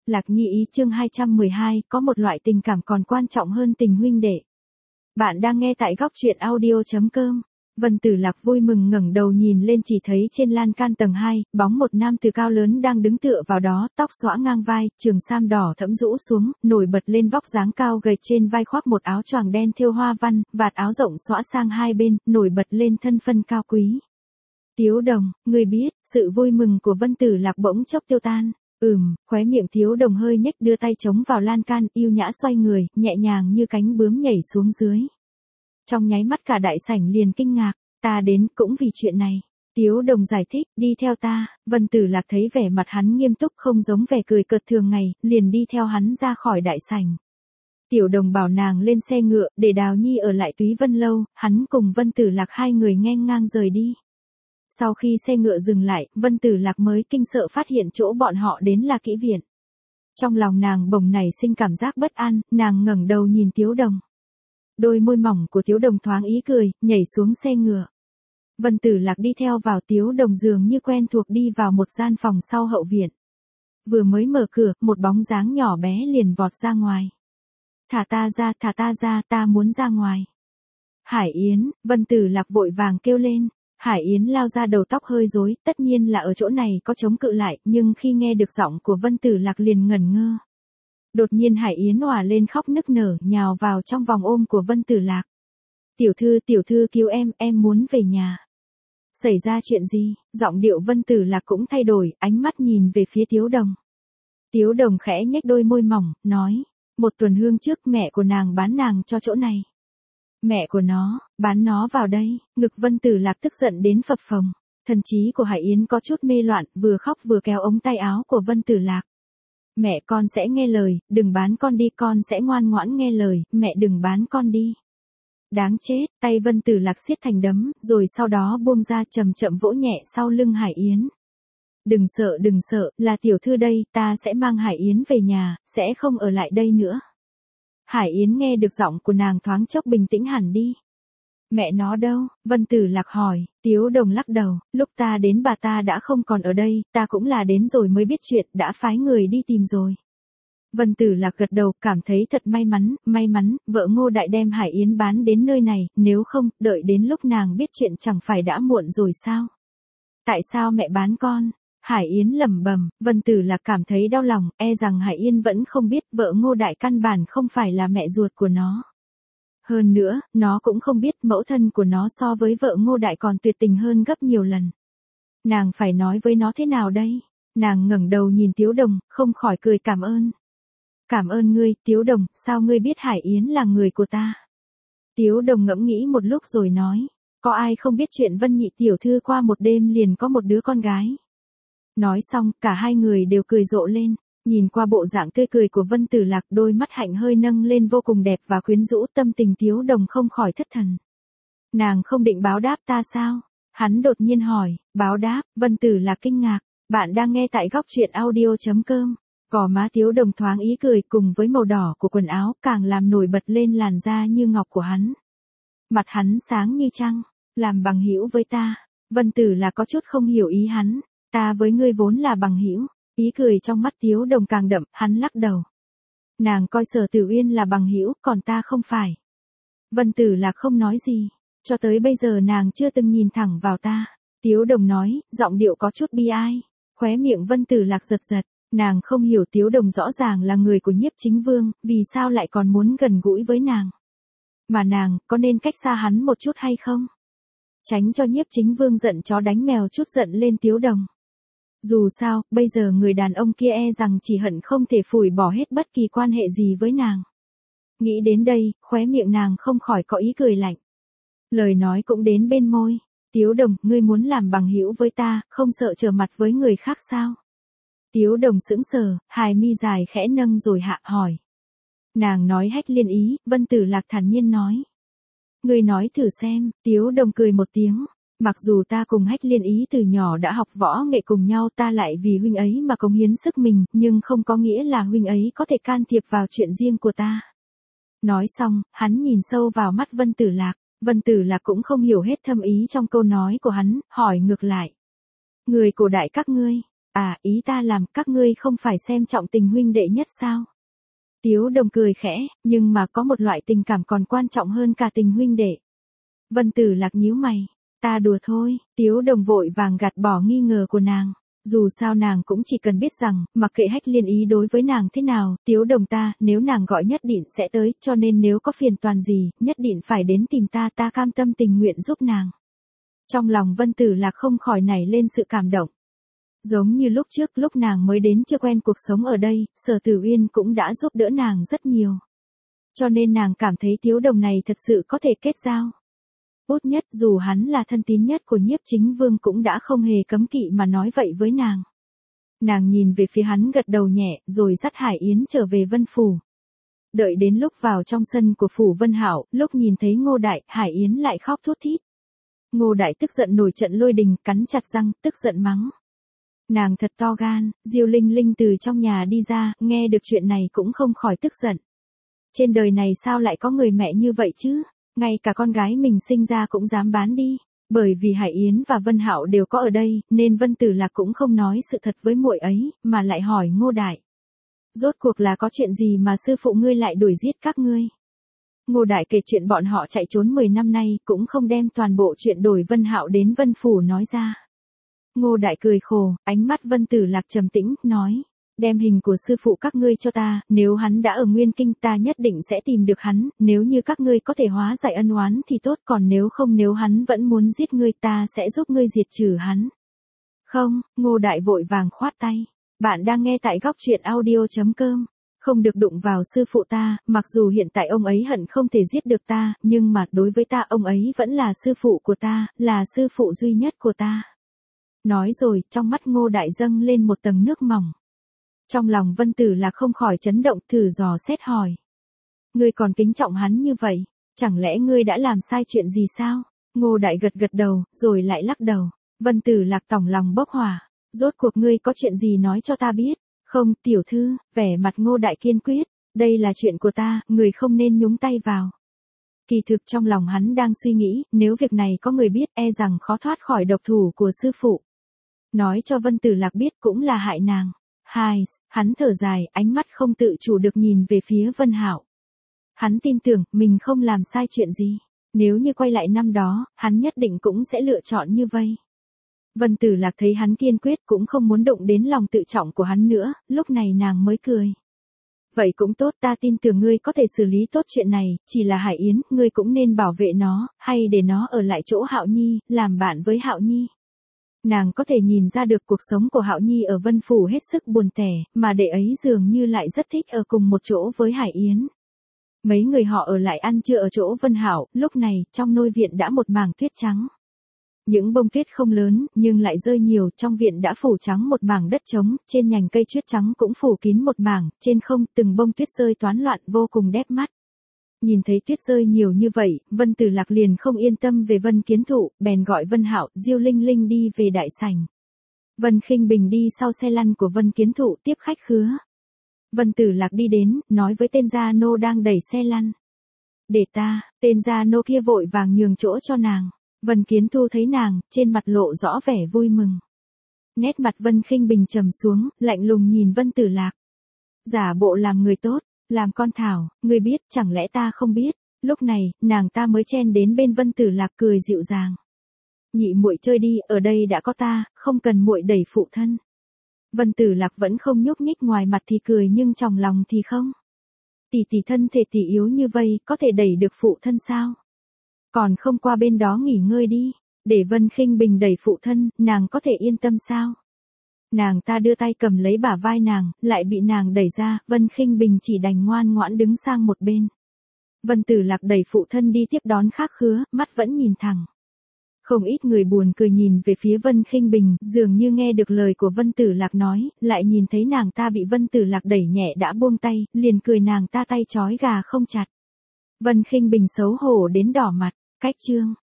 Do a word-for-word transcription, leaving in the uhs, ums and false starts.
Lạc Nhi ý chương hai trăm mười hai, có một loại tình cảm còn quan trọng hơn tình huynh đệ. Bạn đang nghe tại góc truyện audio.com. Vân Tử Lạc vui mừng ngẩng đầu nhìn lên, chỉ thấy trên lan can tầng hai, bóng một nam tử cao lớn đang đứng tựa vào đó, tóc xõa ngang vai, trường sam đỏ thẫm rũ xuống, nổi bật lên vóc dáng cao gầy, trên vai khoác một áo choàng đen thêu hoa văn, vạt áo rộng xõa sang hai bên, nổi bật lên thân phận cao quý. Tiếu Đồng, người biết, sự vui mừng của Vân Tử Lạc bỗng chốc tiêu tan. Ừm, khóe miệng Tiếu Đồng hơi nhếch, đưa tay chống vào lan can, yêu nhã xoay người, nhẹ nhàng như cánh bướm nhảy xuống dưới. Trong nháy mắt cả đại sảnh liền kinh ngạc, ta đến cũng vì chuyện này. Tiếu Đồng giải thích, đi theo ta. Vân Tử Lạc thấy vẻ mặt hắn nghiêm túc không giống vẻ cười cợt thường ngày, liền đi theo hắn ra khỏi đại sảnh. Tiểu Đồng bảo nàng lên xe ngựa, để Đào Nhi ở lại Túy Vân Lâu, hắn cùng Vân Tử Lạc hai người nghênh ngang rời đi. Sau khi xe ngựa dừng lại, Vân Tử Lạc mới kinh sợ phát hiện chỗ bọn họ đến là kỹ viện. Trong lòng nàng bỗng nảy sinh cảm giác bất an, nàng ngẩng đầu nhìn Tiếu Đồng. Đôi môi mỏng của Tiếu Đồng thoáng ý cười, nhảy xuống xe ngựa. Vân Tử Lạc đi theo vào, Tiếu Đồng dường như quen thuộc đi vào một gian phòng sau hậu viện. Vừa mới mở cửa, một bóng dáng nhỏ bé liền vọt ra ngoài. Thả ta ra, thả ta ra, ta muốn ra ngoài. Hải Yến, Vân Tử Lạc vội vàng kêu lên. Hải Yến lao ra, đầu tóc hơi rối, tất nhiên là ở chỗ này có chống cự lại, nhưng khi nghe được giọng của Vân Tử Lạc liền ngẩn ngơ. Đột nhiên Hải Yến òa lên khóc nức nở, nhào vào trong vòng ôm của Vân Tử Lạc. Tiểu thư, tiểu thư cứu em, em muốn về nhà. Xảy ra chuyện gì? Giọng điệu Vân Tử Lạc cũng thay đổi, ánh mắt nhìn về phía Tiếu Đồng. Tiếu Đồng khẽ nhếch đôi môi mỏng, nói, một tuần hương trước mẹ của nàng bán nàng cho chỗ này. Mẹ của nó, bán nó vào đây. Ngực Vân Tử Lạc tức giận đến phập phồng. Thần trí của Hải Yến có chút mê loạn, vừa khóc vừa kéo ống tay áo của Vân Tử Lạc. Mẹ con sẽ nghe lời, đừng bán con đi, con sẽ ngoan ngoãn nghe lời, mẹ đừng bán con đi. Đáng chết, tay Vân Tử Lạc siết thành đấm, rồi sau đó buông ra, chậm chậm vỗ nhẹ sau lưng Hải Yến. Đừng sợ, đừng sợ, là tiểu thư đây, ta sẽ mang Hải Yến về nhà, sẽ không ở lại đây nữa. Hải Yến nghe được giọng của nàng thoáng chốc bình tĩnh hẳn đi. Mẹ nó đâu? Vân Tử Lạc hỏi. Tiếu Đồng lắc đầu, lúc ta đến bà ta đã không còn ở đây, ta cũng là đến rồi mới biết chuyện, đã phái người đi tìm rồi. Vân Tử Lạc gật đầu, cảm thấy thật may mắn, may mắn, vợ Ngô Đại đem Hải Yến bán đến nơi này, nếu không, đợi đến lúc nàng biết chuyện chẳng phải đã muộn rồi sao? Tại sao mẹ bán con? Hải Yến lẩm bẩm. Vân Tử Lạc cảm thấy đau lòng, e rằng Hải Yến vẫn không biết vợ Ngô Đại căn bản không phải là mẹ ruột của nó. Hơn nữa, nó cũng không biết mẫu thân của nó so với vợ Ngô Đại còn tuyệt tình hơn gấp nhiều lần. Nàng phải nói với nó thế nào đây? Nàng ngẩng đầu nhìn Tiếu Đồng, không khỏi cười cảm ơn. Cảm ơn ngươi, Tiếu Đồng, sao ngươi biết Hải Yến là người của ta? Tiếu Đồng ngẫm nghĩ một lúc rồi nói, có ai không biết chuyện Vân nhị tiểu thư qua một đêm liền có một đứa con gái. Nói xong, cả hai người đều cười rộ lên. Nhìn qua bộ dạng tươi cười của Vân Tử Lạc, đôi mắt hạnh hơi nâng lên vô cùng đẹp và quyến rũ, tâm tình Tiếu Đồng không khỏi thất thần. Nàng không định báo đáp ta sao? Hắn đột nhiên hỏi. Báo đáp? Vân Tử Lạc kinh ngạc. Bạn đang nghe tại góc truyện audio.com. Gò má Tiếu Đồng thoáng ý cười, cùng với màu đỏ của quần áo càng làm nổi bật lên làn da như ngọc của hắn. Mặt hắn sáng như trăng. Làm bằng hữu với ta. Vân Tử Lạc có chút không hiểu ý hắn. Ta với ngươi vốn là bằng hữu. Ý cười trong mắt Tiếu Đồng càng đậm, hắn lắc đầu. Nàng coi Sở Tử Uyên là bằng hữu, còn ta không phải. Vân Tử Lạc không nói gì. Cho tới bây giờ nàng chưa từng nhìn thẳng vào ta. Tiếu Đồng nói, giọng điệu có chút bi ai. Khóe miệng Vân Tử Lạc giật giật. Nàng không hiểu Tiếu Đồng rõ ràng là người của Nhiếp Chính Vương, vì sao lại còn muốn gần gũi với nàng. Mà nàng, có nên cách xa hắn một chút hay không? Tránh cho Nhiếp Chính Vương giận chó đánh mèo chút giận lên Tiếu Đồng. Dù sao, bây giờ người đàn ông kia e rằng chỉ hận không thể phủi bỏ hết bất kỳ quan hệ gì với nàng. Nghĩ đến đây, khóe miệng nàng không khỏi có ý cười lạnh. Lời nói cũng đến bên môi. Tiếu Đồng, ngươi muốn làm bằng hữu với ta, không sợ trở mặt với người khác sao? Tiếu Đồng sững sờ, hài mi dài khẽ nâng rồi hạ hỏi. Nàng nói hách liên ý, Vân Tử Lạc thản nhiên nói. Ngươi nói thử xem. Tiếu Đồng cười một tiếng. Mặc dù ta cùng hách liên ý từ nhỏ đã học võ nghệ cùng nhau, ta lại vì huynh ấy mà cống hiến sức mình, nhưng không có nghĩa là huynh ấy có thể can thiệp vào chuyện riêng của ta. Nói xong, hắn nhìn sâu vào mắt Vân Tử Lạc. Vân Tử Lạc cũng không hiểu hết thâm ý trong câu nói của hắn, hỏi ngược lại. Người cổ đại các ngươi, À, ý ta làm các ngươi không phải xem trọng tình huynh đệ nhất sao? Tiếu Đồng cười khẽ, nhưng mà có một loại tình cảm còn quan trọng hơn cả tình huynh đệ. Vân Tử Lạc nhíu mày, ta đùa thôi, Tiếu Đồng vội vàng gạt bỏ nghi ngờ của nàng. Dù sao nàng cũng chỉ cần biết rằng, mặc kệ Hách Liên ý đối với nàng thế nào, Tiếu Đồng ta, nếu nàng gọi nhất định sẽ tới, cho nên nếu có phiền toàn gì, nhất định phải đến tìm ta, ta cam tâm tình nguyện giúp nàng. Trong lòng Vân Tử Lạc không khỏi nảy lên sự cảm động. Giống như lúc trước, lúc nàng mới đến chưa quen cuộc sống ở đây, Sở Tử Uyên cũng đã giúp đỡ nàng rất nhiều. Cho nên nàng cảm thấy Tiếu Đồng này thật sự có thể kết giao. Út Nhất dù hắn là thân tín nhất của Nhiếp Chính Vương cũng đã không hề cấm kỵ mà nói vậy với nàng. Nàng nhìn về phía hắn gật đầu nhẹ, rồi dắt Hải Yến trở về Vân Phủ. Đợi đến lúc vào trong sân của Phủ Vân Hạo, lúc nhìn thấy Ngô Đại, Hải Yến lại khóc thút thít. Ngô Đại tức giận nổi trận lôi đình, cắn chặt răng, tức giận mắng. Nàng thật to gan, Diêu Linh Linh từ trong nhà đi ra, nghe được chuyện này cũng không khỏi tức giận. Trên đời này sao lại có người mẹ như vậy chứ? Ngay cả con gái mình sinh ra cũng dám bán đi. Bởi vì Hải Yến và Vân Hạo đều có ở đây, nên Vân Tử Lạc cũng không nói sự thật với muội ấy, mà lại hỏi Ngô Đại. Rốt cuộc là có chuyện gì mà sư phụ ngươi lại đuổi giết các ngươi? Ngô Đại kể chuyện bọn họ chạy trốn mười năm nay, cũng không đem toàn bộ chuyện đổi Vân Hạo đến Vân Phủ nói ra. Ngô Đại cười khổ, ánh mắt Vân Tử Lạc trầm tĩnh, nói. Đem hình của sư phụ các ngươi cho ta, nếu hắn đã ở Nguyên Kinh ta nhất định sẽ tìm được hắn, nếu như các ngươi có thể hóa giải ân oán thì tốt, còn nếu không, nếu hắn vẫn muốn giết ngươi ta sẽ giúp ngươi diệt trừ hắn. Không, Ngô Đại vội vàng khoát tay. Bạn đang nghe tại góc truyện audio chấm com. Không được đụng vào sư phụ ta, mặc dù hiện tại ông ấy hận không thể giết được ta, nhưng mà đối với ta ông ấy vẫn là sư phụ của ta, là sư phụ duy nhất của ta. Nói rồi, trong mắt Ngô Đại dâng lên một tầng nước mỏng. Trong lòng Vân Tử Lạc không khỏi chấn động, thử dò xét hỏi. Ngươi còn kính trọng hắn như vậy, chẳng lẽ ngươi đã làm sai chuyện gì sao? Ngô Đại gật gật đầu, rồi lại lắc đầu. Vân Tử Lạc tỏng lòng bốc hỏa. Rốt cuộc ngươi có chuyện gì nói cho ta biết? Không, tiểu thư, vẻ mặt Ngô Đại kiên quyết. Đây là chuyện của ta, người không nên nhúng tay vào. Kỳ thực trong lòng hắn đang suy nghĩ, nếu việc này có người biết e rằng khó thoát khỏi độc thủ của sư phụ. Nói cho Vân Tử Lạc biết cũng là hại nàng. Hai, hắn thở dài, ánh mắt không tự chủ được nhìn về phía Vân Hạo. Hắn tin tưởng, mình không làm sai chuyện gì. Nếu như quay lại năm đó, hắn nhất định cũng sẽ lựa chọn như vậy. Vân Tử Lạc thấy hắn kiên quyết cũng không muốn động đến lòng tự trọng của hắn nữa, lúc này nàng mới cười. Vậy cũng tốt, ta tin tưởng ngươi có thể xử lý tốt chuyện này, chỉ là Hải Yến, ngươi cũng nên bảo vệ nó, hay để nó ở lại chỗ Hạo Nhi, làm bạn với Hạo Nhi. Nàng có thể nhìn ra được cuộc sống của Hạo Nhi ở Vân Phủ hết sức buồn tẻ, mà đệ ấy dường như lại rất thích ở cùng một chỗ với Hải Yến. Mấy người họ ở lại ăn trưa ở chỗ Vân Hạo, lúc này, trong nôi viện đã một mảng tuyết trắng. Những bông tuyết không lớn, nhưng lại rơi nhiều, trong viện đã phủ trắng một mảng đất trống, trên nhành cây tuyết trắng cũng phủ kín một mảng, trên không, từng bông tuyết rơi toán loạn vô cùng đẹp mắt. Nhìn thấy tuyết rơi nhiều như vậy, Vân Tử Lạc liền không yên tâm về Vân Kiến Thụ, bèn gọi Vân Hạo, Diêu Linh Linh đi về đại sảnh. Vân Khinh Bình đi sau xe lăn của Vân Kiến Thụ tiếp khách khứa. Vân Tử Lạc đi đến, nói với tên gia nô đang đẩy xe lăn. Để ta, tên gia nô kia vội vàng nhường chỗ cho nàng. Vân Kiến Thu thấy nàng, trên mặt lộ rõ vẻ vui mừng. Nét mặt Vân Khinh Bình trầm xuống, lạnh lùng nhìn Vân Tử Lạc. Giả bộ làm người tốt, làm con thảo, ngươi biết, chẳng lẽ ta không biết. Lúc này, nàng ta mới chen đến bên Vân Tử Lạc cười dịu dàng. Nhị muội chơi đi, ở đây đã có ta, không cần muội đẩy phụ thân. Vân Tử Lạc vẫn không nhúc nhích, ngoài mặt thì cười nhưng trong lòng thì không. Tỷ tỷ thân thể tỷ yếu như vậy, có thể đẩy được phụ thân sao? Còn không qua bên đó nghỉ ngơi đi, để Vân Khinh Bình đẩy phụ thân, nàng có thể yên tâm sao? Nàng ta đưa tay cầm lấy bả vai nàng, lại bị nàng đẩy ra, Vân Khinh Bình chỉ đành ngoan ngoãn đứng sang một bên. Vân Tử Lạc đẩy phụ thân đi tiếp đón khách khứa, mắt vẫn nhìn thẳng. Không ít người buồn cười nhìn về phía Vân Khinh Bình, dường như nghe được lời của Vân Tử Lạc nói, lại nhìn thấy nàng ta bị Vân Tử Lạc đẩy nhẹ đã buông tay, liền cười nàng ta tay trói gà không chặt. Vân Khinh Bình xấu hổ đến đỏ mặt, cách chương.